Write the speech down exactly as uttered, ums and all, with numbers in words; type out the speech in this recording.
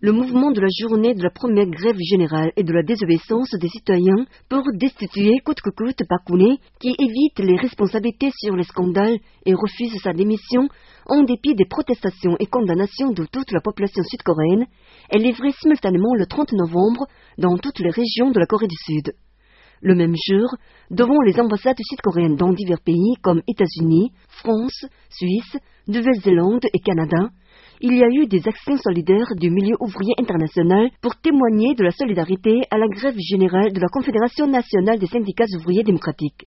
Le mouvement de la journée de la première grève générale et de la désobéissance des citoyens pour destituer coûte que coûte Park Geun-hye, qui évite les responsabilités sur les scandales et refuse sa démission en dépit des protestations et condamnations de toute la population sud-coréenne, est livré simultanément le trente novembre dans toutes les régions de la Corée du Sud. Le même jour, devant les ambassades sud-coréennes dans divers pays comme États-Unis, France, Suisse, Nouvelle-Zélande et Canada, il y a eu des actions solidaires du milieu ouvrier international pour témoigner de la solidarité à la grève générale de la Confédération nationale des syndicats ouvriers démocratiques.